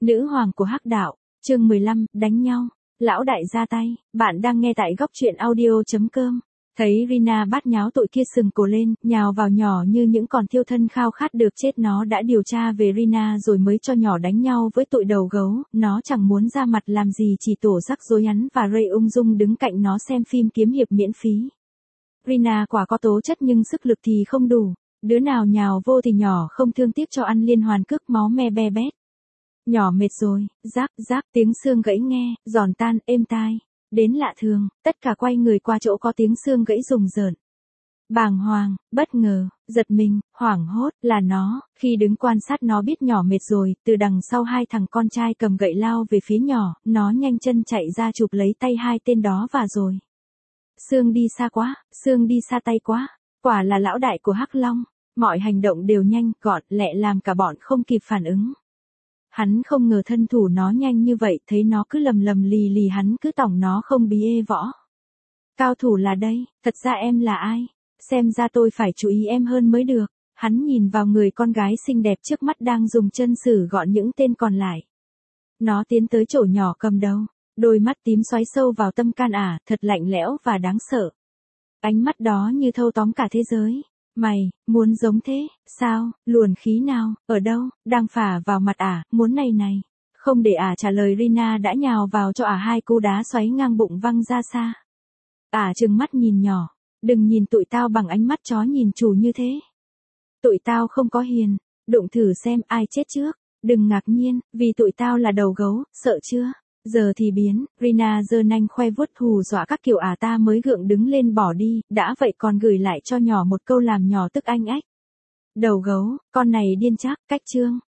Nữ hoàng của hắc đạo, chương 15, đánh nhau. Lão đại ra tay, bạn đang nghe tại góc truyện audio.com. Thấy Rina bát nháo tội kia sừng cổ lên, nhào vào nhỏ như những con thiêu thân khao khát được chết. Nó đã điều tra về Rina rồi mới cho nhỏ đánh nhau với tụi đầu gấu. Nó chẳng muốn ra mặt làm gì, chỉ tổ rắc rối hắn và Ray ung dung đứng cạnh nó xem phim kiếm hiệp miễn phí. Rina quả có tố chất nhưng sức lực thì không đủ. Đứa nào nhào vô thì nhỏ không thương tiếc cho ăn liên hoàn cước máu me be bét. Nhỏ mệt rồi, rác rác tiếng xương gãy nghe, giòn tan, êm tai. Đến lạ thường, tất cả quay người qua chỗ có tiếng xương gãy rùng rợn. Bàng hoàng, bất ngờ, giật mình, hoảng hốt, là nó. Khi đứng quan sát nó biết nhỏ mệt rồi, từ đằng sau hai thằng con trai cầm gậy lao về phía nhỏ, nó nhanh chân chạy ra chụp lấy tay hai tên đó và rồi. Xương đi xa quá, xương đi xa tay quá, quả là lão đại của Hắc Long, mọi hành động đều nhanh, gọn, lẹ làm cả bọn không kịp phản ứng. Hắn không ngờ thân thủ nó nhanh như vậy, thấy nó cứ lầm lầm lì lì hắn cứ tỏng nó không bí ê võ. Cao thủ là đây, thật ra em là ai? Xem ra tôi phải chú ý em hơn mới được. Hắn nhìn vào người con gái xinh đẹp trước mắt đang dùng chân xử gọn những tên còn lại. Nó tiến tới chỗ nhỏ cầm đầu, đôi mắt tím xoáy sâu vào tâm can ả, thật lạnh lẽo và đáng sợ. Ánh mắt đó như thâu tóm cả thế giới. Mày, muốn giống thế, sao, luồn khí nào, ở đâu, đang phả vào mặt ả, muốn này này. Không để ả trả lời Rina đã nhào vào cho ả hai cú đá xoáy ngang bụng văng ra xa. Ả trừng mắt nhìn nhỏ, đừng nhìn tụi tao bằng ánh mắt chó nhìn chủ như thế. Tụi tao không có hiền, đụng thử xem ai chết trước, đừng ngạc nhiên, vì tụi tao là đầu gấu, sợ chưa? Giờ thì biến, Rina giơ nanh khoe vuốt hù dọa các kiểu ta mới gượng đứng lên bỏ đi, đã vậy còn gửi lại cho nhỏ một câu làm nhỏ tức anh ách. Đầu gấu, con này điên chắc, cách trương.